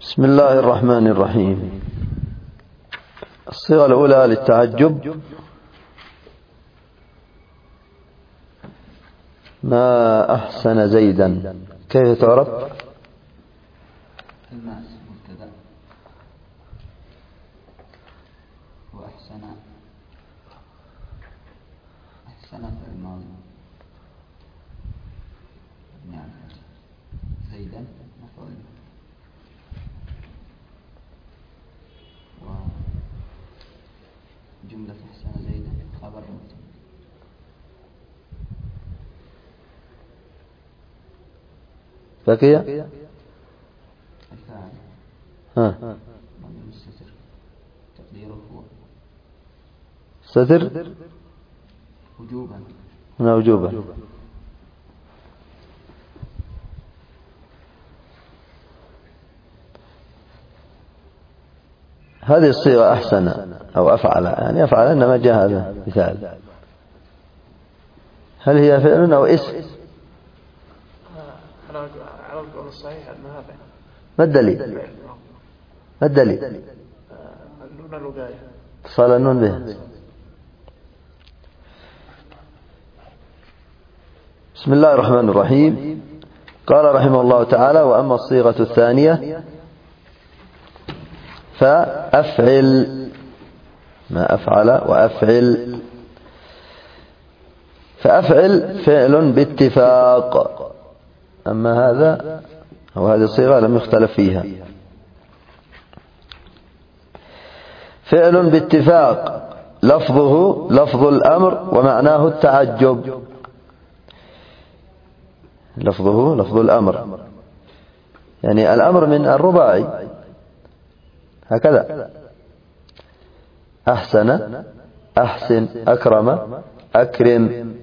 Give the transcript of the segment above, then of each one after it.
بسم الله الرحمن الرحيم. الصيغة الأولى للتعجب: ما أحسن زيدا. كيف تعرف؟ الماس مبتدأ وأحسن في الماضي نعم زيدا مفعول وجملة أحسن زيدا خبر مبتدأ. بقي الفاعل مبني الستر تقديره هو ستر وجوبا هنا وجوبا. هذه الصيغة أحسن أو أفعل، يعني أفعل إنما جاء هذا مثال. هل هي فعل أو اسم؟ على القول الصحيح أن هذا. ما الدليل؟ ما الدليل؟ النون الوقاية، اتصال النون به. بسم الله الرحمن الرحيم. قال رحمه الله تعالى: وأما الصيغة الثانية فأفعل. ما أفعل وأفعل. فأفعل فعل باتفاق. أما هذا أو هذه الصيغة لم يختلف فيها. فعل باتفاق لفظه لفظ الأمر ومعناه التعجب. لفظه لفظ الأمر، يعني الأمر من الرباعي هكذا: أحسن، أحسن، أكرم، أكرم.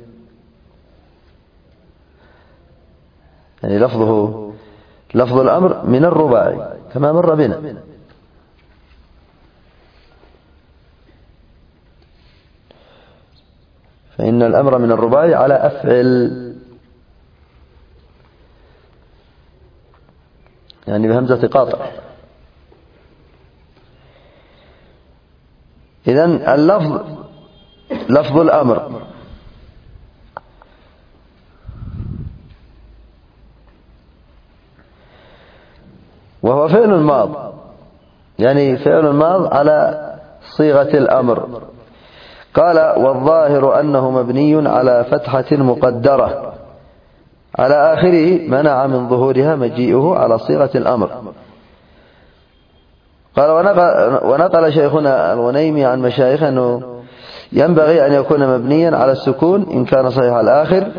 يعني لفظه لفظ الأمر من الرباعي كما مر بنا. فإن الأمر من الرباعي على أفعل، يعني بهمزة قاطع. إذن اللفظ لفظ الأمر، وهو فعل الماض، يعني فعل الماض على صيغة الأمر. قال: والظاهر أنه مبني على فتحة مقدرة على آخره منع من ظهورها مجيئه على صيغة الأمر. قال: ونقل شيخنا الغنيمي عن مشايخه أنه ينبغي أن يكون مبنيا على السكون إن كان صحيح الآخر،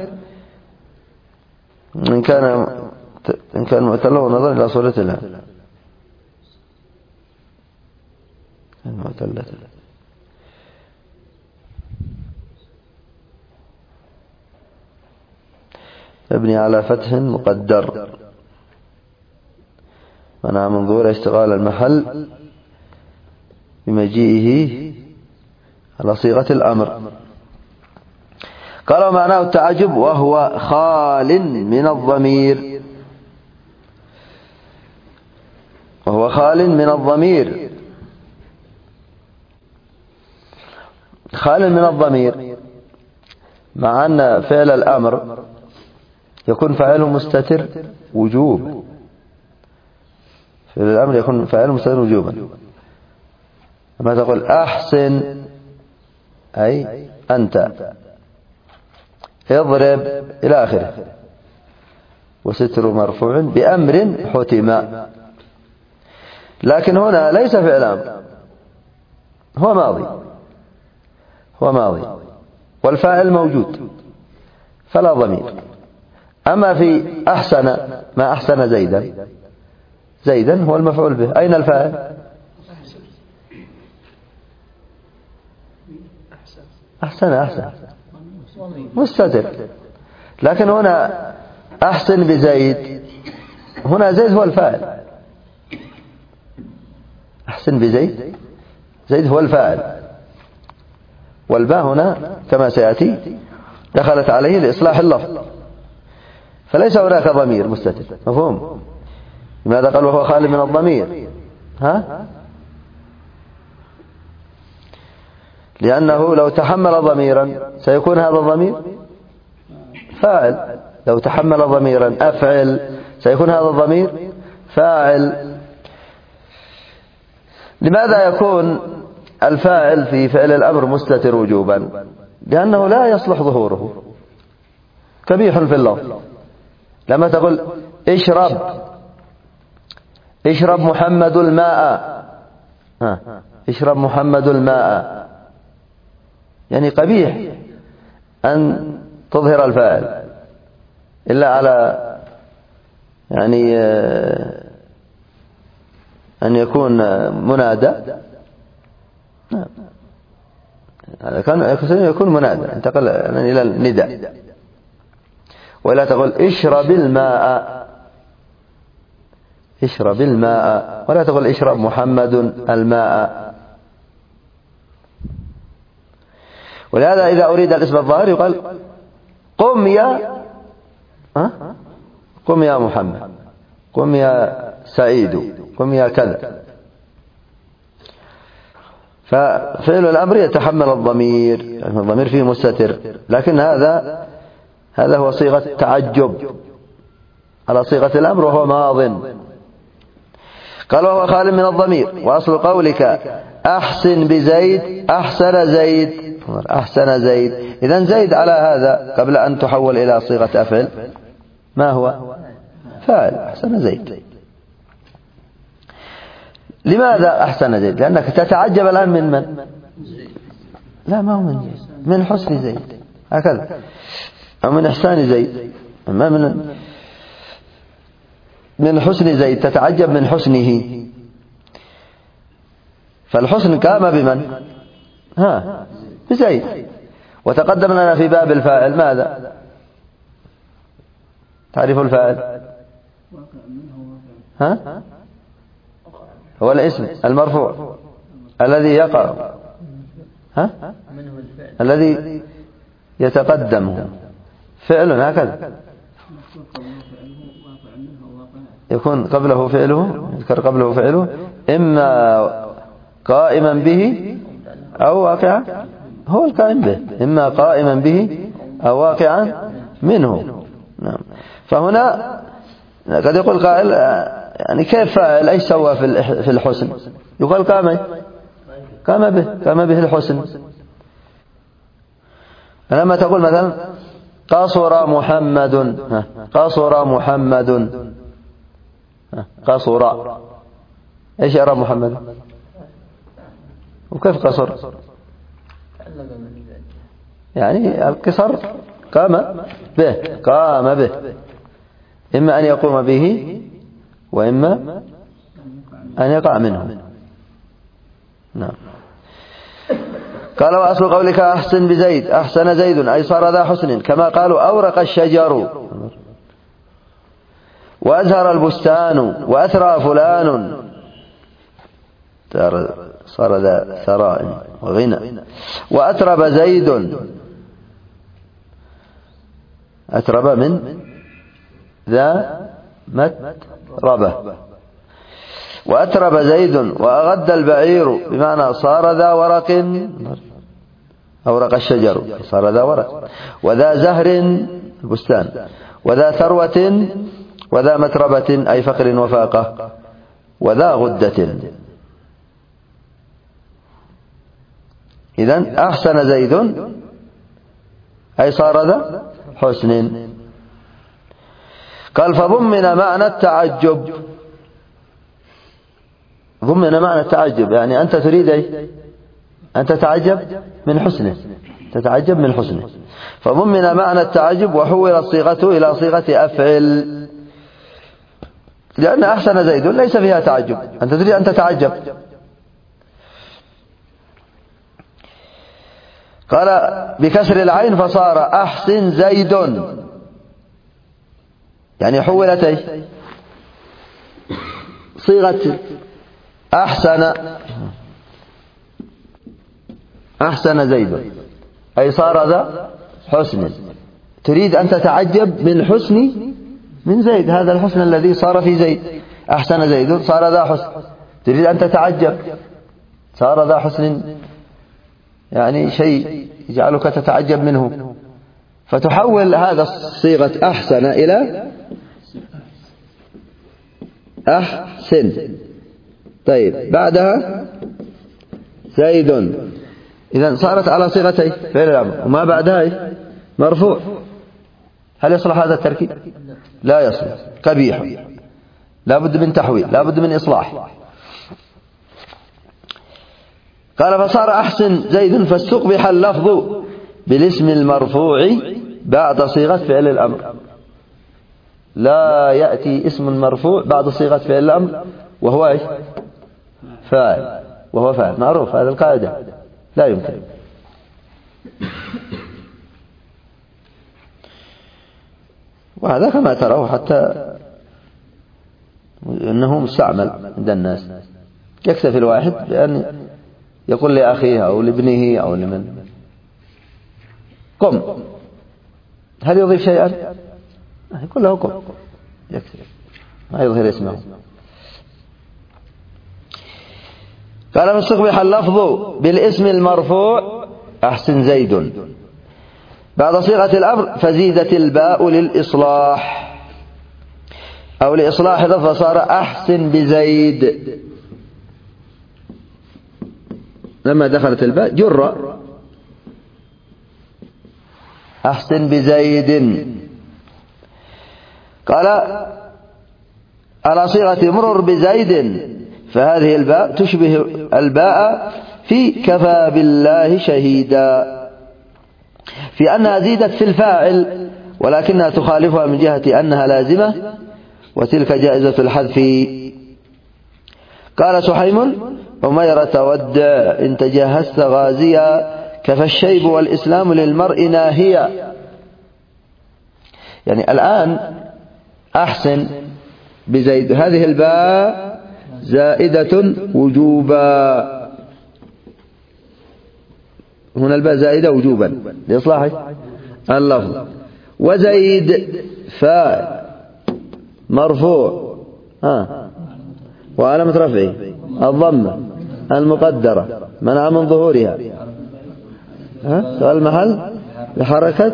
إن كان معتله نظرا إلى صورة الله. مبني على فتح مقدر منع من ظهور اشتغال المحل بمجيئه على صيغة الأمر. قال: معناه التعجب وهو خال من الضمير. وهو خال من الضمير. خال من الضمير، مع أن فعل الأمر يكون فاعله مستتر وجوب. فعل الأمر يكون فاعله مستتر وجوبا. لما تقول أحسن أي أنت، اضرب إلى آخره، وستر مرفوع بأمر حتم. لكن هنا ليس فعل أمر، هو ماضي والفاعل موجود فلا ضمير. أما في أحسن، ما أحسن زيدا، زيدا هو المفعول به. أين الفاعل؟ أحسن مستتر. لكن هنا أحسن بزيد، هنا زيد هو الفاعل. أحسن بزيد، زيد هو الفاعل، والباء هنا كما سيأتي دخلت عليه لإصلاح اللفظ، فليس هناك ضمير مستتر. مفهوم؟ لماذا قال وهو خالي من الضمير؟ ها؟ لأنه لو تحمل ضميرا سيكون هذا الضمير فاعل، لو تحمل ضميرا أفعل سيكون هذا الضمير فاعل. لماذا يكون الفاعل في فعل الأمر مستتر وجوبا؟ لأنه لا يصلح ظهوره، كبيح في اللفظ. لما تقول اشرب محمد الماء، اشرب محمد الماء، يعني قبيح أن تظهر الفاعل إلا على يعني أن يكون منادى. هذا كان يكون منادى، انتقل إلى النداء. ولا تقول اشرب الماء، اشرب الماء، ولا تقول اشرب محمد الماء. ولهذا إذا أريد الاسم الظاهر يقال قم يا محمد، قم يا سعيد، قم يا كذا. ففعل الأمر يتحمل الضمير، يعني الضمير فيه مستتر، لكن هذا هو صيغة تعجب على صيغة الأمر وهو ماض. قال وهو خال من الضمير. وأصل قولك أحسن بزيد أحسن زيد، أحسن زيد، إذن زيد على هذا قبل أن تحول إلى صيغة أفعل ما هو؟ فاعل، أحسن زيد. لماذا أحسن زيد؟ لأنك تتعجب الآن من؟ لا، ما هو من زيد، من حسن زيد هكذا، أو من إحسان زيد، ما من حسن زيد، تتعجب من حسنه. فالحسن قام بمن؟ بزيد. وتقدم لنا في باب الفاعل ماذا؟ تعرف الفاعل؟ هو الاسم المرفوع الذي يقع، الذي يتقدمه فعل، هكذا يكون قبله فعله، يذكر قبله فعله، إما قائما به أو واقعا، هو القائم به، إما قائما به أو واقعا منه. نعم. فهنا قد يقول قائل يعني كيف فاعل؟ أي سوى في الحسن؟ يقال قام به الحسن. لما تقول مثلا قصر محمد، قصر محمد، قصر، ايش إعراب محمد؟ وكيف قصر؟ يعني القصر قام به، إما أن يقوم به وإما أن يقع منه. نعم. قال وأصل قولك أحسن بزيد أحسن زيد، أي صار ذا حسن، كما قالوا أورق الشجر وأزهر البستان وأثرى فلان، صار ذا ثراء وغنى. وأترب زيد، أترب من ذا متربة. وأترب زيد وأغد البعير، بمعنى صار ذا ورق، أورق الشجر صار ذا ورق. وذا زهر البستان، وذا ثروة، وذا متربة أي فقر وفاقة، وذا غدة. إذن أحسن زيد أي صار ذا حسن. قال فضمن معنى التعجب، ضمن معنى التعجب، يعني أنت تريد أن تتعجب من حسنه، تتعجب من حسنه. فضمن معنى التعجب وحولت صيغته إلى صيغة أفعل، لأن أحسن زيد ليس فيها تعجب، أنت تريد أن تتعجب. قال بكسر العين فصار أحسن زيد، يعني حولت صيغة أحسن زيد، أي صار ذا حسن. تريد أن تتعجب من حسن من زيد، هذا الحسن الذي صار في زيد، أحسن زيد صار ذا حسن، تريد أن تتعجب، صار ذا حسن، يعني شيء يجعلك تتعجب منه، فتحول هذا صيغة أحسن إلى أحسن. طيب بعدها زيد، إذن صارت على صيغتين فعل الأمر، وما بعدها مرفوع. هل يصلح هذا التركيب؟ لا يصلح، قبيح، لا بد من تحويل، لا بد من إصلاح. قال فصار أحسن زيد فاستقبح اللفظ بالاسم المرفوع بعد صيغة فعل الأمر. لا يأتي اسم مرفوع بعد صيغة فعل الأمر وهو إيش؟ فاعل، وهو فاعل معروف، هذه القاعدة لا يمكن. وهذا كما تراه حتى أنه مستعمل عند الناس، يكتفي الواحد بأن يقول لأخيه أو لابنه أو لمن قم، هل يضيف شيئا؟ يقول له قم، يكتفي، ما يظهر اسمه. قال فاستقبح اللفظ بالاسم المرفوع أحسن زيد بعد صيغة الأمر فزيدت الباء للإصلاح أو لإصلاح لفظ، فصار أحسن بزيد. لما دخلت الباء جر أحسن بزيد. قال على صيغة مرر بزيد فهذه الباء تشبه الباء في كفى بالله شهيدا، في أنها زيدت في الفاعل ولكنها تخالفها من جهة أنها لازمة، وتلك جائزة الحذف. قال سحيم أميرة ودع إن تجهزت غازيا كفى الشيب والإسلام للمرء ناهيا. يعني الآن أحسن بزيد، هذه الباء زائدة وجوبا، هنا الباء زائدة وجوبا لإصلاح اللفظ. وزيد فاعل مرفوع وعلامة رفعه الضمة المقدرة منع من ظهورها سؤال المحل بحركة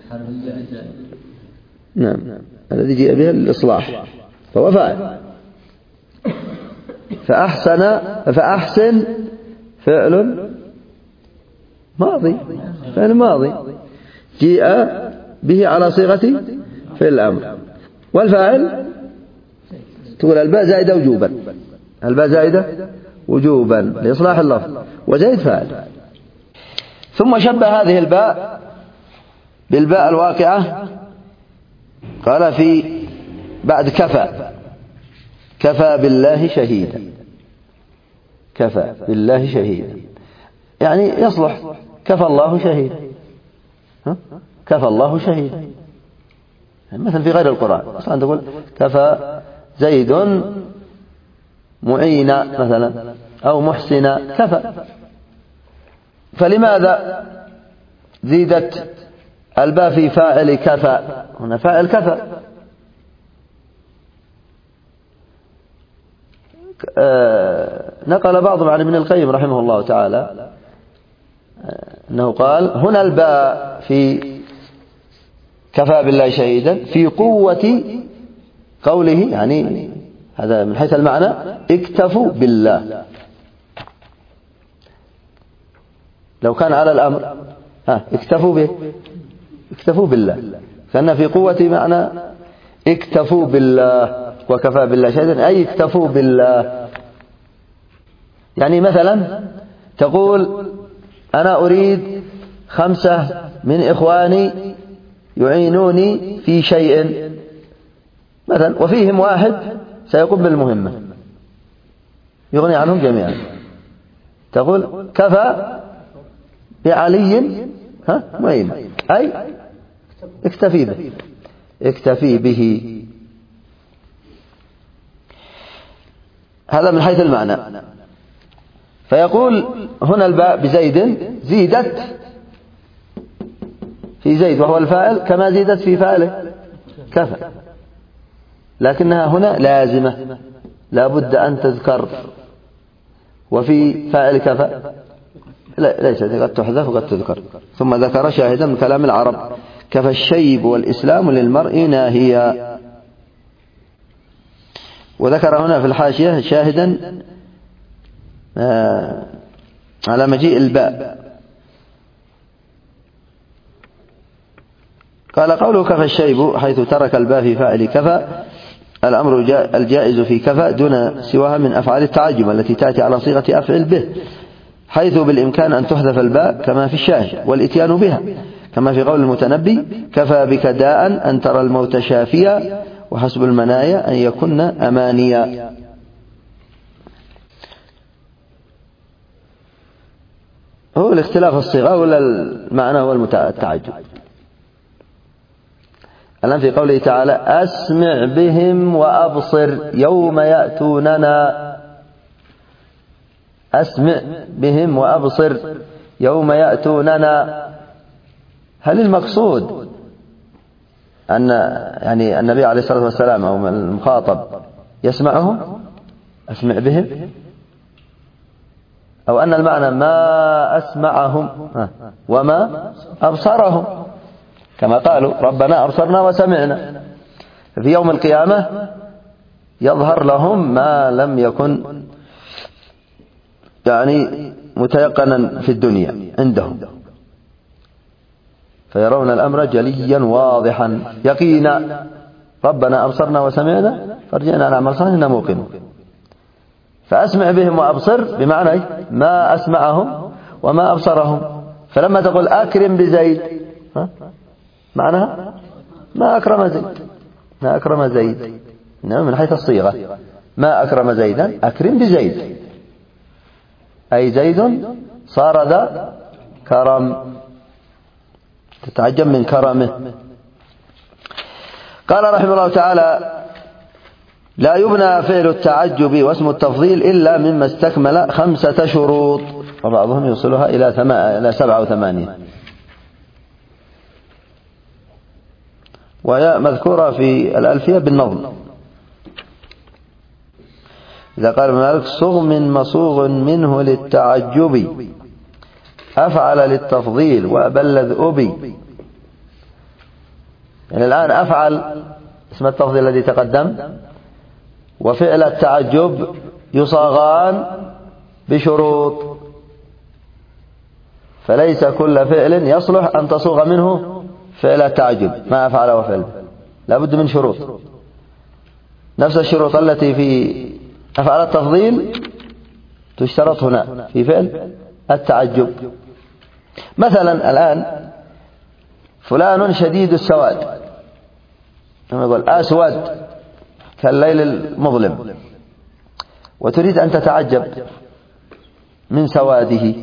نعم الذي جاء بها الإصلاح، فهو فاعل. فأحسن فعل ماضي، فعل ماضي جاء به على صيغة في الأمر، والفاعل تقول الباء زائدة وجوبا، الباء زائدة وجوبا لإصلاح اللفظ، وزيد فاعل. ثم شبه هذه الباء بالباء الواقعة، قال في بعد كفى بالله شهيدا، كفى بالله شهيدا يعني يصلح كفى الله شهيدا، كفى الله شهيدا. مثلا في غير القرآن مثلا تقول كفى زيد معينا مثلا أو محسنا، كفى. فلماذا زيدت الباء في فاعل كفى؟ هنا فاعل كفى. نقل بعضهم عن ابن القيم رحمه الله تعالى أنه قال هنا الباء في كفى بالله شهيدا في قوة قوله، يعني هذا من حيث المعنى اكتفوا بالله. لو كان على الأمر اكتفوا به، اكتفوا بالله، كان في قوة معنى اكتفوا بالله وكفى بالله شهيدا أي اكتفوا بالله. يعني مثلا تقول أنا أريد 5 من إخواني يعينوني في شيء مثلا، وفيهم واحد سيقوم بالمهمة يغني عنهم جميعا، تقول كفى بعلي معين أي اكتفي به، اكتفي به. هذا من حيث المعنى. فيقول هنا الباء بزيد زيدت في زيد وهو الفاعل كما زيدت في فاعله كفى، لكنها هنا لازمة لا بد أن تذكر. وفي فاعل كفى ليس، قد تحذف وقد تذكر. ثم ذكر شاهدا من كلام العرب: كفى الشيب والإسلام للمرء ناهيا. وذكر هنا في الحاشية شاهدا على مجيء الباء، قال: قوله كفى الشيب حيث ترك الباء في فاعل كفى الأمر الجائز في كفى دون سواها من أفعال التعجب التي تأتي على صيغة أفعل به، حيث بالإمكان أن تحذف الباء كما في الشاهد، والإتيان بها كما في قول المتنبي: كفى بك داء أن ترى الموت شافيا وحسب المنايا أن يكن أمانيا. هو الاختلاف الصيغة ولا المعنى هو التعجب؟ الآن في قوله تعالى: أسمع بهم وأبصر يوم يأتوننا. أسمع بهم وأبصر يوم يأتوننا. هل المقصود أن يعني النبي عليه الصلاة والسلام أو المخاطب يسمعهم أسمع بهم، أو أن المعنى ما أسمعهم وما أبصرهم، كما قالوا: ربنا أبصرنا وسمعنا. في يوم القيامة يظهر لهم ما لم يكن يعني متيقنا في الدنيا عندهم، فيرون الأمر جليا واضحا يقينا: ربنا أبصرنا وسمعنا فارجعنا نعمل صالحا إنا موقنون. فأسمع بهم وأبصر بمعنى ما أسمعهم وما أبصرهم. فلما تقول أكرم بزيد معناها ما أكرم زيد، ما أكرم زيد، إنما من حيث الصيغة: ما أكرم زيدا أكرم بزيد، أي زيد صار ذا كرم، تتعجب من كرمه. قال رحمه الله تعالى: لا يبنى فعل التعجب واسم التفضيل إلا مما استكمل 5 شروط، وبعضهم يوصلها إلى 7 و8، وهي مذكورة في الألفية بالنظم. إذا قال ابن مالك: صغ من مصوغ منه للتعجب، أفعل للتفضيل وأبلذ أبي. يعني الآن أفعل اسم التفضيل الذي تقدم وفعل التعجب يصاغان بشروط، فليس كل فعل يصلح أن تصوغ منه فعل التعجب ما أفعل وفعل، لا بد من شروط. نفس الشروط التي في أفعل التفضيل تشترط هنا في فعل التعجب. مثلا الآن فلان شديد السواد، نقول أسود كالليل المظلم، وتريد أن تتعجب من سواده،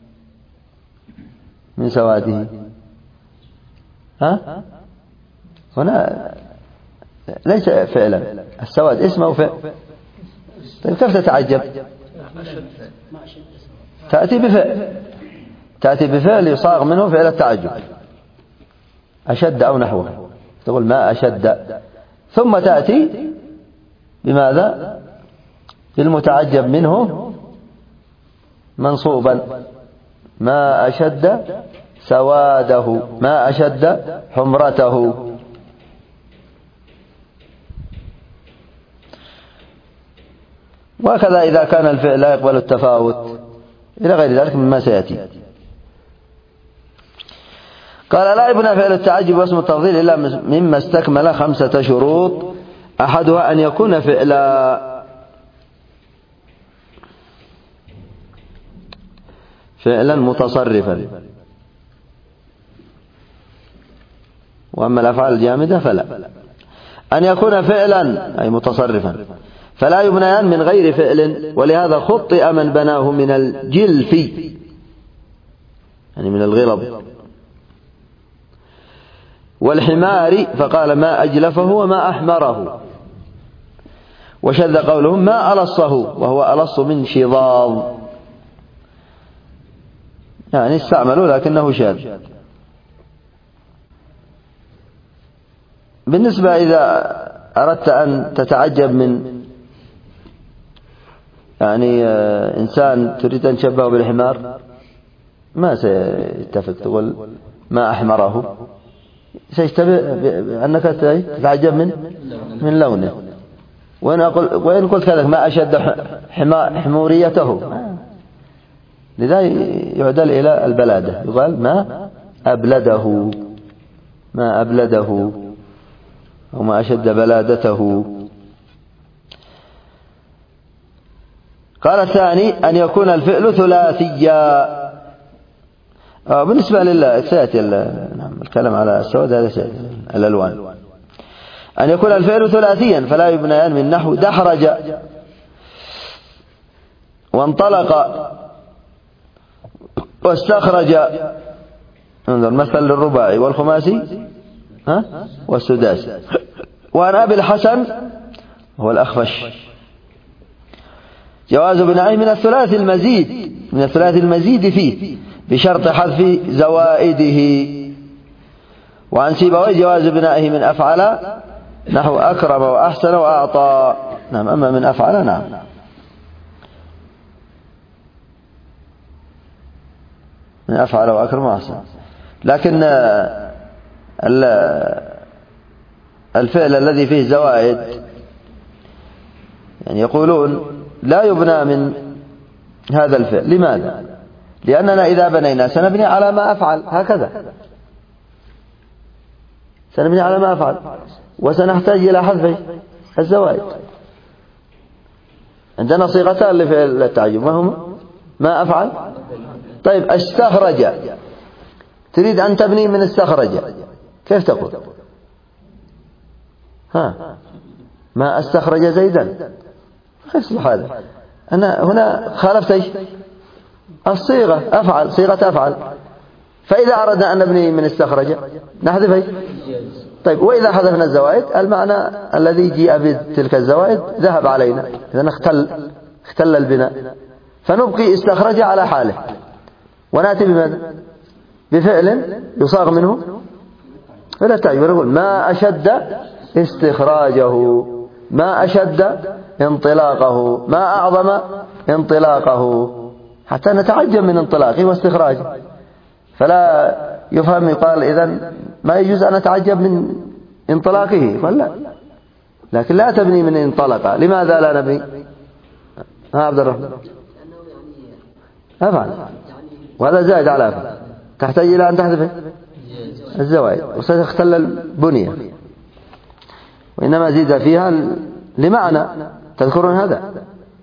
من سواده، هنا ليس فعلا، السواد اسمه فعل. طيب كيف تتعجب؟ تأتي بفعل يصاغ منه فعل التعجب، أشد أو نحوه، تقول ما أشد، ثم تأتي بماذا؟ بالمتعجب منه منصوبا: ما أشد سواده، ما أشد حمرته. وكذا إذا كان الفعل لا يقبل التفاوت إلى غير ذلك مما سيأتي. قال: لا يبنى فعل التعجب واسم التفضيل إلا مما استكمل 5 شروط، أحدها أن يكون فعلا متصرفا، وأما الأفعال الجامدة فلا. أن يكون فعلا أي متصرفا، فلا يبنيان من غير فعل، ولهذا خطئ من بناه من الجلف يعني من الغلظ والحمار، فقال ما أجلفه وما أحمره. وشذ قولهم ما ألصه، وهو ألص من شظاظ، يعني استعملوا لكنه شاذ. بالنسبة إذا أردت أن تتعجب من يعني إنسان تريد أن تشبهه بالحمار ما سيتفق، تقول ما أحمره، سيشتبه أنك تتعجب من لونه. وإن قلت كذلك ما أشد حموريته، لذا يعدل إلى البلادة، يقال ما أبلده أو ما أشد بلادته. قال الثاني أن يكون الفعل ثلاثيا. بالنسبة لله سيأتي الكلام على السواد، هذا سيأتي الألوان. أن يكون الفعل ثلاثيا فلا يبنيان من نحو دحرج وانطلق واستخرج، انظر مثل للرباعي والخماسي والسداسي. وعن أبي الحسن هو الأخفش جواز بنائه من الثلاث المزيد فيه بشرط حذف زوائده. وعن سيبويه جواز بنائه من أفعل نحو أكرم وأحسن وأعطى. نعم، أما من أفعل نعم. من أفعل وأكرم وأحسن. لكن الفعل الذي فيه زوائد يعني يقولون لا يبنى من هذا الفعل. لماذا؟ لأننا إذا بنينا سنبني على ما أفعل، هكذا سنبني على ما أفعل، وسنحتاج إلى حذف الزوائد. عندنا صيغتان لفعل التعجب، ما هما؟ ما أفعل. طيب استخرج، تريد أن تبني من استخرج، كيف تقول؟ ما استخرج زيدا، يصلح هذا. أنا هنا خالفت إيش؟ الصيغة أفعل، صيغة أفعل. فإذا أردنا أن نبني من استخرج نحذف إيش؟ طيب وإذا حذفنا الزوائد المعنى الذي جاء بتلك الزوائد ذهب علينا، إذا اختل البناء، فنبقي استخرج على حاله ونأتي بماذا؟ بفعل يصاغ منه فلا تعجب، نقول ما أشد استخراجه، ما أشد انطلاقه، ما أعظم انطلاقه، حتى نتعجب من انطلاقه واستخراجه. فلا يفهم يقال إذن ما يجوز أن نتعجب من انطلاقه، ولا لكن لا تبني من انطلق. لماذا لا نبني؟ عبد الرحمن أفعل، وهذا زائد على أفعل، تحتاج إلى أن تحذف الزوائد وستختل البنية، وإنما زيد فيها لمعنى. تذكرون هذا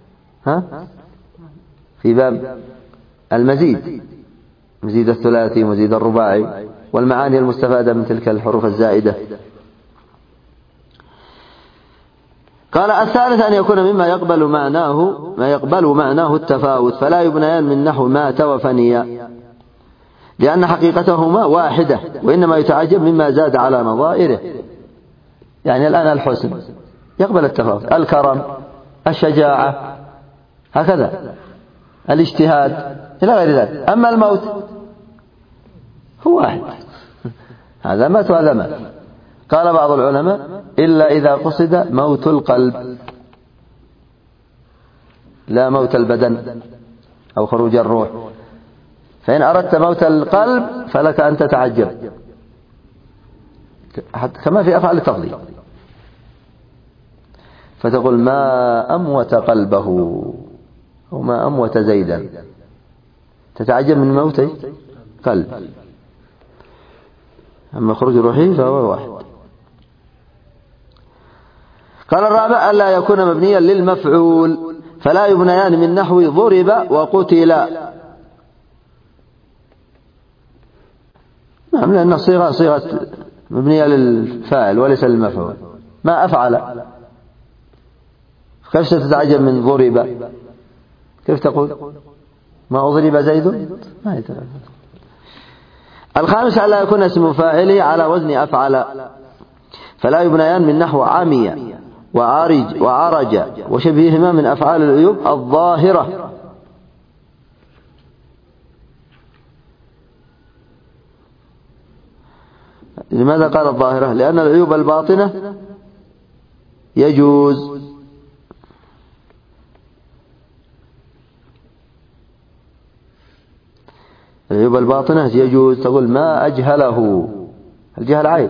في باب المزيد، مزيد الثلاثي ومزيد الرباعي والمعاني المستفادة من تلك الحروف الزائدة. قال الثالث أن يكون مما يقبل معناه التفاوت، فلا يبنيان من نحو مات وفنيا، لأن حقيقتهما واحدة، وإنما يتعجب مما زاد على نظائره. يعني الآن الحسن يقبل التفاوت، الكرم، الشجاعة، هكذا الاجتهاد إلى غير ذلك. أما الموت هو واحد، هذا مات وهذا مات. قال بعض العلماء إلا إذا قصد موت القلب لا موت البدن أو خروج الروح، فإن أردت موت القلب فلك أن تتعجب، كما في أفعال التفضيل، فتقول ما أموت قلبه أو ما أموت زيدا، تتعجب من موت قلب. أما خروج روحه فهو واحد. قال الرابع ألا يكون مبنيا للمفعول، فلا يبنيان من نحو ضرب وقتل. نعم، لأن الصيغة صيغة مبنية للفاعل وليس للمفعول. ما أفعل، كيف ستتعجب من ضرب؟ كيف تقول ما أضرب زيد؟ ما يتعجب. الخامس ألا يكون اسم فاعله على وزن أفعل، فلا يبنيان من نحو عمي وعرج وشبههما من أفعال العيوب الظاهرة. لماذا قال الظاهرة؟ لأن العيوب الباطنة يجوز، العيوب الباطنة يجوز تقول ما أجهله، الجهل عيب،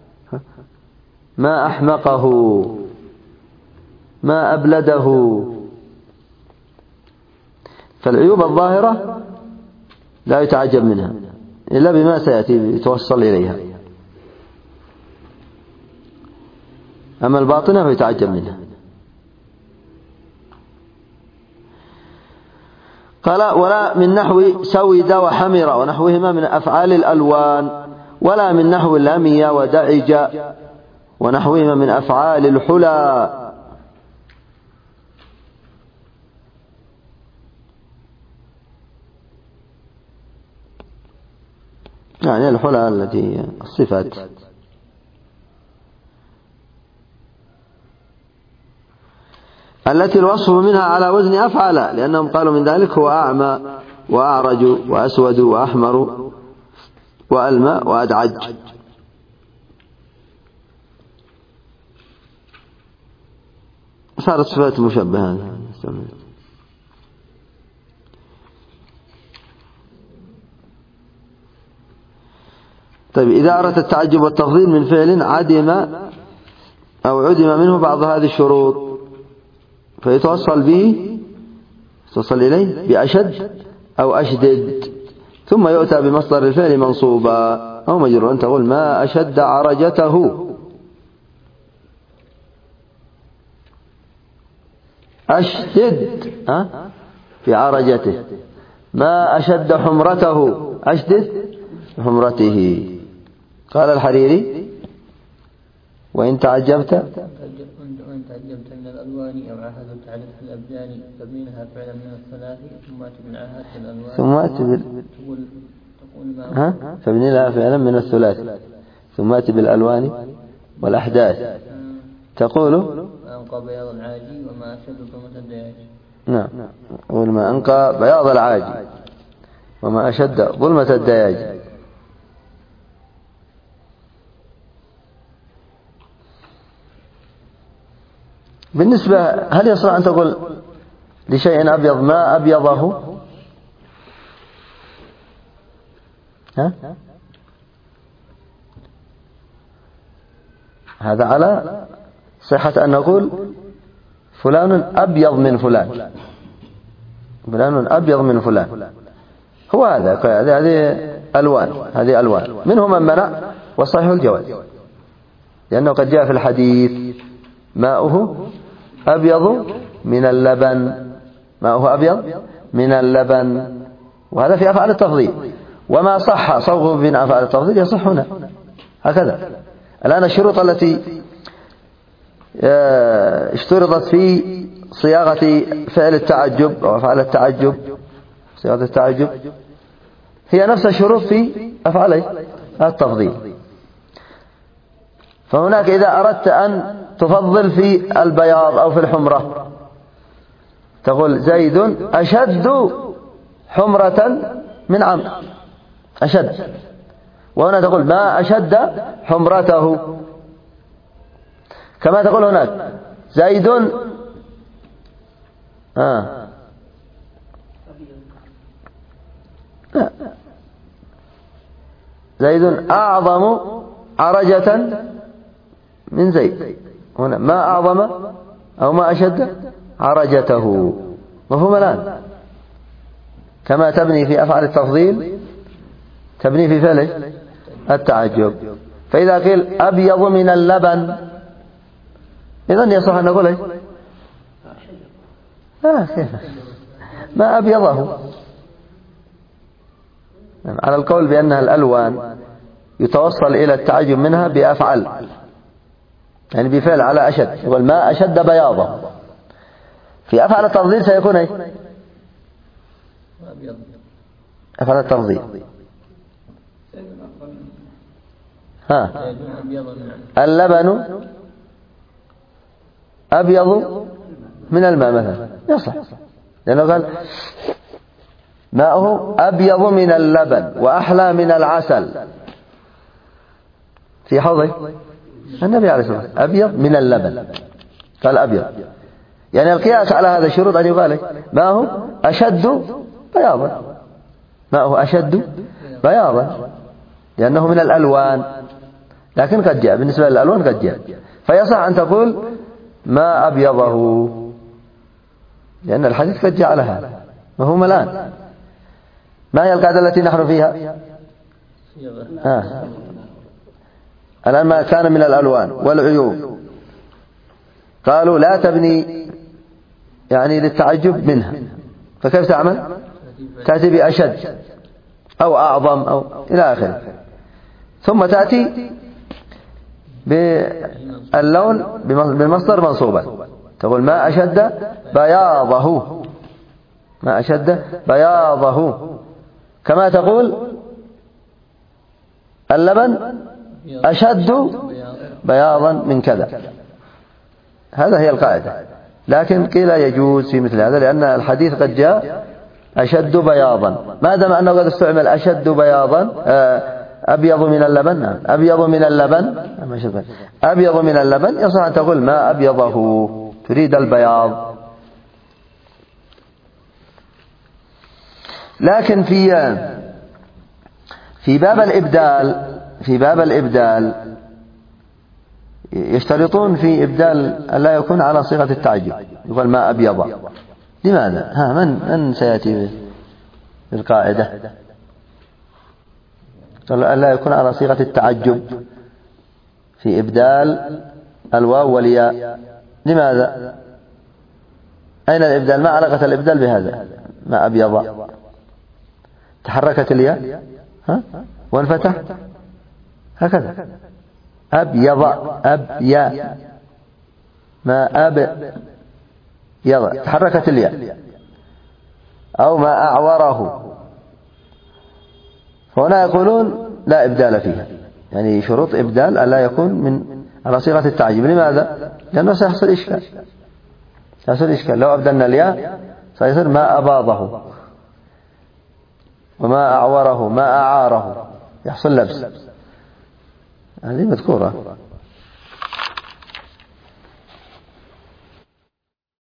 ما أحمقه، ما أبلده. فالعيوب الظاهرة لا يتعجب منها إلا بما سيأتي يتوصل إليها، أما الباطنة فيتعجب منها. قال ولا من نحو سود وحمر ونحوهما من أفعال الألوان، ولا من نحو لمي ودعج ونحوهما من أفعال الحلى. يعني الحلى التي الصفات. التي الوصف منها على وزن أفعل، لأنهم قالوا من ذلك هو أعمى وأعرج وأسود وأحمر وألمى وأدعج. صارت صفات مشبهة. طيب إذا أردت التعجب والتفضيل من فعل عدم أو عدم منه بعض هذه الشروط فيتوصل به، توصل إليه بأشد أو أشدد، ثم يؤتى بمصدر الفعل منصوبا أو مجرورا. تقول ما أشد عرجته، أشدد في عرجته. ما أشد حمرته، أشدد حمرته. قال الحريري وإن تعجبت من الألوان أو عهد تعرف الأبدان فمنها فعلا من الثلاث ثم تبنعها في الألوان فابن لها فعلا من الثلاث ثم أتي بالألوان والأحداث. تقول أنقى بياض العاجي وما أشد ظلمة الدياج. نعم، قول ما أنقى بياض العاجي وما أشد ظلمة الدياج. بالنسبة هل يصح أن تقول لشيء أبيض ما أبيضه؟ هذا على صحة أن نقول فلان أبيض من فلان، فلان أبيض من فلان. هو هذه ألوان، هذه ألوان. منهم من منع وصحيح الجواز، لأنه قد جاء في الحديث ماؤه أبيض من اللبن، ماؤه أبيض من اللبن، وهذا في أفعال التفضيل. وما صح صوغه من أفعال التفضيل يصح هنا هكذا. الآن الشروط التي اشترطت في صياغة فعل التعجب أو أفعال التعجب، صياغة التعجب هي نفس الشروط في أفعال التفضيل. فهناك إذا أردت أن تفضل في البياض أو في الحمرة تقول زيد أشد حمرة من عمرو، أشد. وهنا تقول ما أشد حمرته. كما تقول هناك زيد زيد أعظم عرجة من زيد. هنا ما أعظم أو ما أشد عرجته. مفهوم الآن؟ كما تبني في أفعال التفضيل تبني في فعل التعجب. فإذا قيل أبيض من اللبن إذن يصح أن نقول ما أبيضه، على القول بأنها الألوان يتوصل إلى التعجب منها بأفعال، يعني بفعل على أشد. يقول ما أشد بياضه. في أفعال التفضيل سيكون أفعال التفضيل اللبن أبيض من الماء مثلا يصح، لأنه قال ماءه أبيض من اللبن وأحلى من العسل في حوضه النبي عليه الصلاة والسلام. أبيض من اللبن قال أبيض، يعني القياس على هذا الشروط أن يقال ماءه أشد بياضا. ماءه أشد بياضا لأنه من الألوان، لكن قد جاء بالنسبة للألوان قد جاء، فيصح أن تقول ما أبيضه، لأن الحديث قد جاء على هذا. مفهوم الآن؟ ما هي القاعدة التي نحن فيها؟ الآن ما كان من الألوان والعيوب قالوا لا تبني يعني للتعجب منها، فكيف تعمل؟ تأتي بأشد أو أعظم أو إلى آخره، ثم تأتي باللون بالمصدر منصوبا، تقول ما أشد بياضه، ما أشد بياضه، كما تقول اللبن أشد بياضا من كذا. هذا هي القاعدة، لكن قيل يجوز في مثل هذا لأن الحديث قد جاء أشد بياضا، ما دام أنه قد استعمل أشد بياضا أبيض من اللبن، أبيض من اللبن، أبيض من اللبن، يصح أن تقول ما أبيضه، تريد البياض. لكن في باب الإبدال يشترطون في إبدال ألا يكون على صيغة التعجب، يقول ما أبيض. لماذا؟ من سيأتي بالقاعدة؟ ألا يكون على صيغة التعجب في إبدال الواو والياء. لماذا؟ أين الإبدال؟ ما علاقة الإبدال بهذا؟ ما أبيض، تحركت الياء وانفتح هكذا، أبيض أبيا، ما أبيض، تحركت الياء، أو ما أعوره، فهنا يقولون لا إبدال فيها، يعني شروط إبدال ألا يكون من على صيغة التعجب. لماذا؟ لأنه سيحصل إشكال، لو أبدلنا الياء سيصير ما أباضه وما أعوره ما أعاره، يحصل لبس. هذه مذكورة.